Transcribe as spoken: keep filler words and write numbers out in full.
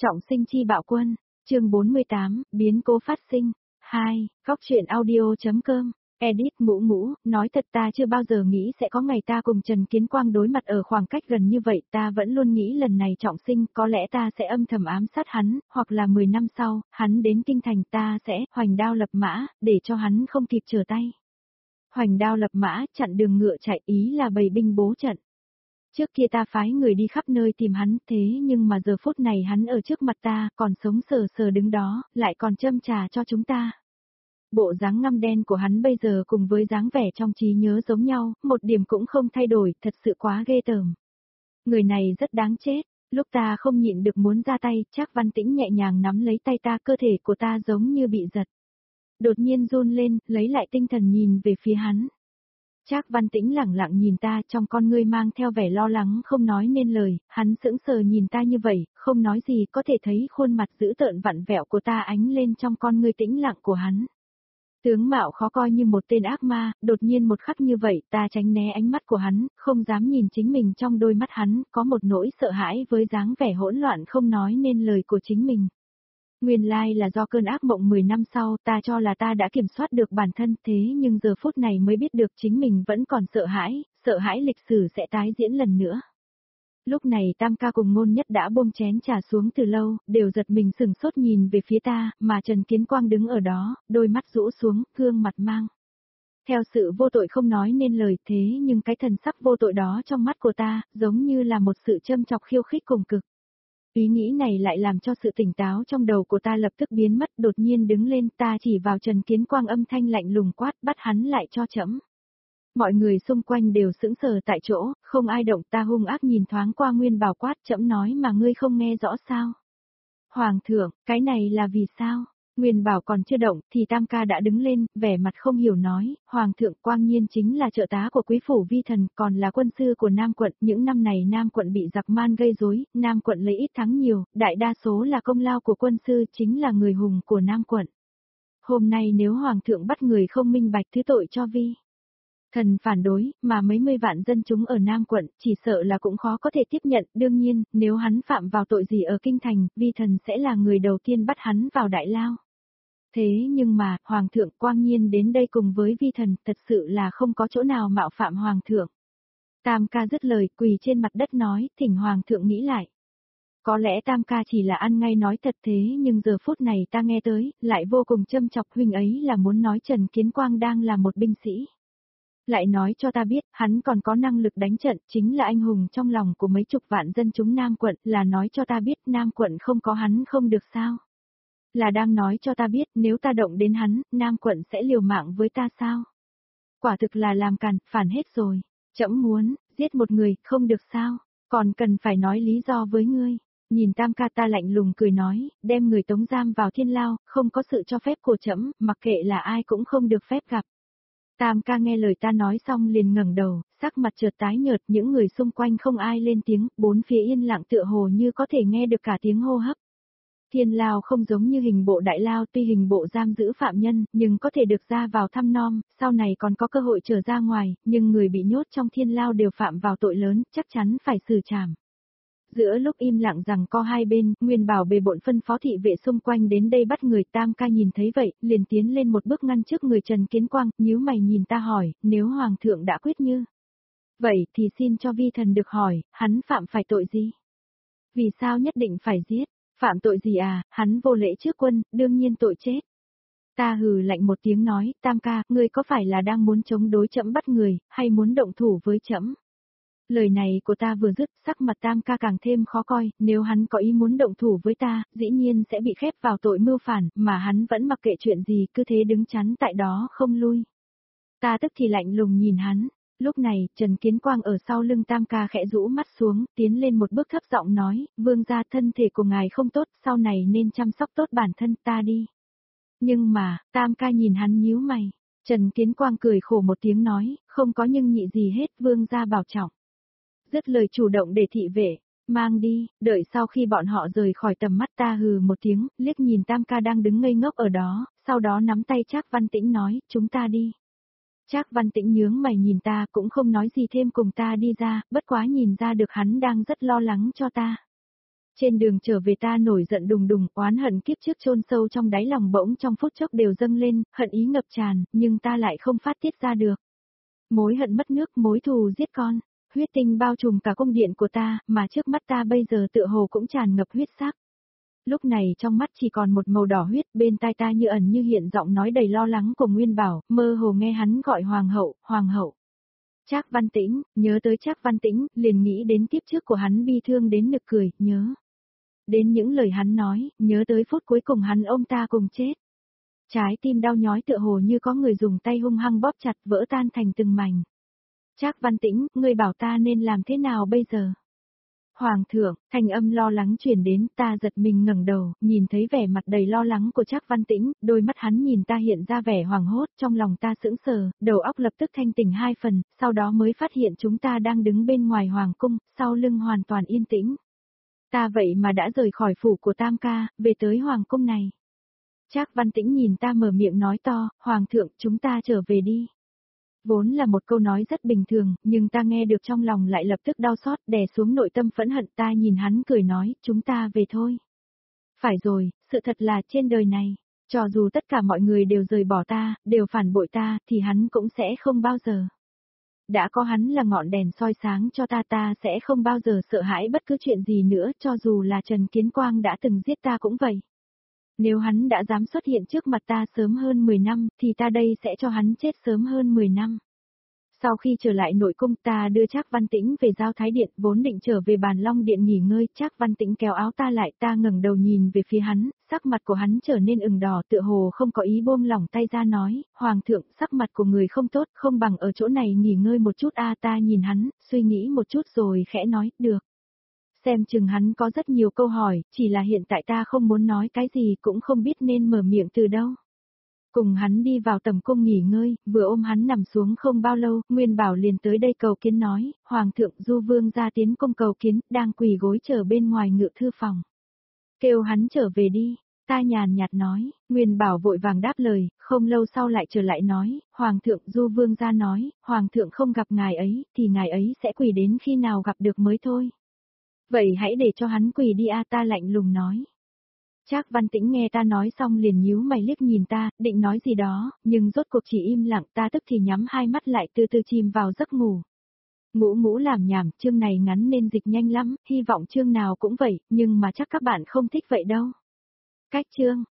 Trọng sinh chi bạo quân, chương bốn mươi tám, biến cố phát sinh. hai, góc truyện audio.com, edit ngũ ngũ, nói thật ta chưa bao giờ nghĩ sẽ có ngày ta cùng Trần Kiến Quang đối mặt ở khoảng cách gần như vậy, ta vẫn luôn nghĩ lần này trọng sinh có lẽ ta sẽ âm thầm ám sát hắn, hoặc là mười năm sau, hắn đến kinh thành ta sẽ hoành đao lập mã, để cho hắn không kịp trở tay. Hoành đao lập mã, chặn đường ngựa chạy, ý là bày binh bố trận. Trước kia ta phái người đi khắp nơi tìm hắn, thế nhưng mà giờ phút này hắn ở trước mặt ta, còn sống sờ sờ đứng đó, lại còn châm trà cho chúng ta. Bộ dáng ngăm đen của hắn bây giờ cùng với dáng vẻ trong trí nhớ giống nhau, một điểm cũng không thay đổi, thật sự quá ghê tởm. Người này rất đáng chết, lúc ta không nhịn được muốn ra tay, Trác Văn Tĩnh nhẹ nhàng nắm lấy tay ta, cơ thể của ta giống như bị giật. Đột nhiên run lên, lấy lại tinh thần nhìn về phía hắn. Trác Văn Tĩnh lẳng lặng nhìn ta, trong con ngươi mang theo vẻ lo lắng không nói nên lời, hắn sững sờ nhìn ta như vậy, không nói gì, có thể thấy khuôn mặt dữ tợn vặn vẹo của ta ánh lên trong con ngươi tĩnh lặng của hắn. Tướng mạo khó coi như một tên ác ma, đột nhiên một khắc như vậy, ta tránh né ánh mắt của hắn, không dám nhìn chính mình trong đôi mắt hắn, có một nỗi sợ hãi với dáng vẻ hỗn loạn không nói nên lời của chính mình. Nguyên lai là do cơn ác mộng mười năm sau, ta cho là ta đã kiểm soát được bản thân, thế nhưng giờ phút này mới biết được chính mình vẫn còn sợ hãi, sợ hãi lịch sử sẽ tái diễn lần nữa. Lúc này Tam ca cùng Ngôn Nhất đã buông chén trà xuống từ lâu, đều giật mình sừng sốt nhìn về phía ta, mà Trần Kiến Quang đứng ở đó, đôi mắt rũ xuống, gương mặt mang. Theo sự vô tội không nói nên lời, thế nhưng cái thần sắc vô tội đó trong mắt của ta, giống như là một sự châm chọc khiêu khích cùng cực. Ý nghĩ này lại làm cho sự tỉnh táo trong đầu của ta lập tức biến mất, đột nhiên đứng lên, ta chỉ vào Trần Kiến Quang âm thanh lạnh lùng quát, bắt hắn lại cho trẫm. Mọi người xung quanh đều sững sờ tại chỗ, không ai động, ta hung ác nhìn thoáng qua Nguyên Bảo quát, trẫm nói mà ngươi không nghe rõ sao? Hoàng thượng, cái này là vì sao? Nguyên Bảo còn chưa động, thì Tam ca đã đứng lên, vẻ mặt không hiểu nói, Hoàng thượng Quang Nhiên chính là trợ tá của quý phủ vi thần, còn là quân sư của Nam quận, những năm này Nam quận bị giặc man gây rối, Nam quận lấy ít thắng nhiều, đại đa số là công lao của quân sư, chính là người hùng của Nam quận. Hôm nay nếu Hoàng thượng bắt người không minh bạch thứ tội cho vi thần phản đối, mà mấy mươi vạn dân chúng ở Nam quận, chỉ sợ là cũng khó có thể tiếp nhận, đương nhiên, nếu hắn phạm vào tội gì ở kinh thành, vi thần sẽ là người đầu tiên bắt hắn vào đại lao. Thế nhưng mà, Hoàng thượng Quang Nhiên đến đây cùng với vi thần, thật sự là không có chỗ nào mạo phạm Hoàng thượng. Tam ca dứt lời, quỳ trên mặt đất nói, thỉnh Hoàng thượng nghĩ lại. Có lẽ Tam ca chỉ là ăn ngay nói thật, thế nhưng giờ phút này ta nghe tới, lại vô cùng châm chọc, huynh ấy là muốn nói Trần Kiến Quang đang là một binh sĩ. Lại nói cho ta biết, hắn còn có năng lực đánh trận, chính là anh hùng trong lòng của mấy chục vạn dân chúng Nam quận, là nói cho ta biết Nam quận không có hắn không được sao. Là đang nói cho ta biết, nếu ta động đến hắn, Nam quận sẽ liều mạng với ta sao? Quả thực là làm càn, phản hết rồi. Trẫm muốn, giết một người, không được sao? Còn cần phải nói lý do với ngươi. Nhìn Tam ca ta lạnh lùng cười nói, đem người tống giam vào thiên lao, không có sự cho phép của trẫm, mặc kệ là ai cũng không được phép gặp. Tam ca nghe lời ta nói xong liền ngẩng đầu, sắc mặt chợt tái nhợt, những người xung quanh không ai lên tiếng, bốn phía yên lặng tựa hồ như có thể nghe được cả tiếng hô hấp. Thiên lao không giống như hình bộ đại lao, tuy hình bộ giam giữ phạm nhân, nhưng có thể được ra vào thăm nom, sau này còn có cơ hội trở ra ngoài, nhưng người bị nhốt trong thiên lao đều phạm vào tội lớn, chắc chắn phải xử trảm. Giữa lúc im lặng rằng co hai bên, Nguyên Bảo bề bộn phân phó thị vệ xung quanh đến đây bắt người. Tam ca nhìn thấy vậy, liền tiến lên một bước ngăn trước người Trần Kiến Quang, nhíu mày nhìn ta hỏi, nếu Hoàng thượng đã quyết như vậy thì xin cho vi thần được hỏi, hắn phạm phải tội gì? Vì sao nhất định phải giết? Phạm tội gì à, hắn vô lễ trước quân, đương nhiên tội chết. Ta hừ lạnh một tiếng nói, Tam ca, ngươi có phải là đang muốn chống đối trẫm bắt người, hay muốn động thủ với trẫm? Lời này của ta vừa dứt, sắc mặt Tam ca càng thêm khó coi, nếu hắn có ý muốn động thủ với ta, dĩ nhiên sẽ bị khép vào tội mưu phản, mà hắn vẫn mặc kệ chuyện gì, cứ thế đứng chắn tại đó không lui. Ta tức thì lạnh lùng nhìn hắn, lúc này, Trần Kiến Quang ở sau lưng Tam ca khẽ rũ mắt xuống, tiến lên một bước thấp giọng nói, vương gia thân thể của ngài không tốt, sau này nên chăm sóc tốt bản thân, ta đi. Nhưng mà, Tam ca nhìn hắn nhíu mày, Trần Kiến Quang cười khổ một tiếng nói, không có nhưng nhị gì hết, vương gia bảo trọng. Dứt lời chủ động để thị vệ, mang đi, đợi sau khi bọn họ rời khỏi tầm mắt ta hừ một tiếng, liếc nhìn Tam ca đang đứng ngây ngốc ở đó, sau đó nắm tay Trác Văn Tĩnh nói, chúng ta đi. Trác Văn Tĩnh nhướng mày nhìn ta cũng không nói gì thêm cùng ta đi ra, bất quá nhìn ra được hắn đang rất lo lắng cho ta. Trên đường trở về ta nổi giận đùng đùng, oán hận kiếp trước chôn sâu trong đáy lòng bỗng trong phút chốc đều dâng lên, hận ý ngập tràn, nhưng ta lại không phát tiết ra được. Mối hận mất nước, mối thù giết con, huyết tinh bao trùm cả cung điện của ta, mà trước mắt ta bây giờ tựa hồ cũng tràn ngập huyết sắc. Lúc này trong mắt chỉ còn một màu đỏ huyết, bên tai ta như ẩn như hiện giọng nói đầy lo lắng của Nguyên Bảo, mơ hồ nghe hắn gọi hoàng hậu, hoàng hậu. Trác Văn Tĩnh, nhớ tới Trác Văn Tĩnh, liền nghĩ đến kiếp trước của hắn bi thương đến nực cười, nhớ. Đến những lời hắn nói, nhớ tới phút cuối cùng hắn ôm ta cùng chết. Trái tim đau nhói tựa hồ như có người dùng tay hung hăng bóp chặt vỡ tan thành từng mảnh. Trác Văn Tĩnh, ngươi bảo ta nên làm thế nào bây giờ? Hoàng thượng, thanh âm lo lắng truyền đến, ta giật mình ngẩng đầu, nhìn thấy vẻ mặt đầy lo lắng của Trác Văn Tĩnh, đôi mắt hắn nhìn ta hiện ra vẻ hoảng hốt, trong lòng ta sững sờ, đầu óc lập tức thanh tỉnh hai phần, sau đó mới phát hiện chúng ta đang đứng bên ngoài hoàng cung, sau lưng hoàn toàn yên tĩnh. Ta vậy mà đã rời khỏi phủ của Tam ca, về tới hoàng cung này. Trác Văn Tĩnh nhìn ta mở miệng nói to, hoàng thượng, chúng ta trở về đi. Vốn là một câu nói rất bình thường, nhưng ta nghe được trong lòng lại lập tức đau xót, đè xuống nội tâm phẫn hận. Ta nhìn hắn cười nói, chúng ta về thôi. Phải rồi, sự thật là trên đời này, cho dù tất cả mọi người đều rời bỏ ta, đều phản bội ta, thì hắn cũng sẽ không bao giờ. Đã có hắn là ngọn đèn soi sáng cho ta, ta sẽ không bao giờ sợ hãi bất cứ chuyện gì nữa, cho dù là Trần Kiến Quang đã từng giết ta cũng vậy. Nếu hắn đã dám xuất hiện trước mặt ta sớm hơn mười năm, thì ta đây sẽ cho hắn chết sớm hơn mười năm. Sau khi trở lại nội cung, ta đưa Trác Văn Tĩnh về giao thái điện, vốn định trở về bàn long điện nghỉ ngơi. Trác Văn Tĩnh kéo áo ta lại, ta ngẩng đầu nhìn về phía hắn, sắc mặt của hắn trở nên ửng đỏ, tựa hồ không có ý buông lỏng tay ra nói, hoàng thượng, sắc mặt của người không tốt, không bằng ở chỗ này nghỉ ngơi một chút. A ta nhìn hắn, suy nghĩ một chút rồi khẽ nói, được. Xem chừng hắn có rất nhiều câu hỏi, chỉ là hiện tại ta không muốn nói cái gì, cũng không biết nên mở miệng từ đâu. Cùng hắn đi vào tầm cung nghỉ ngơi, vừa ôm hắn nằm xuống không bao lâu, Nguyên Bảo liền tới đây cầu kiến nói, Hoàng thượng Du Vương ra tiến cung cầu kiến, đang quỳ gối chờ bên ngoài ngự thư phòng. Kêu hắn trở về đi, ta nhàn nhạt nói, Nguyên Bảo vội vàng đáp lời, không lâu sau lại trở lại nói, Hoàng thượng Du Vương ra nói, Hoàng thượng không gặp ngài ấy, thì ngài ấy sẽ quỳ đến khi nào gặp được mới thôi. Vậy hãy để cho hắn quỳ đi. A ta lạnh lùng nói. Trác Văn Tĩnh nghe ta nói xong liền nhíu mày liếc nhìn ta, định nói gì đó, nhưng rốt cuộc chỉ im lặng. Ta tức thì nhắm hai mắt lại từ từ chìm vào giấc ngủ. Ngũ ngũ làm nhảm, chương này ngắn nên dịch nhanh lắm, hy vọng chương nào cũng vậy, nhưng mà chắc các bạn không thích vậy đâu. Cách chương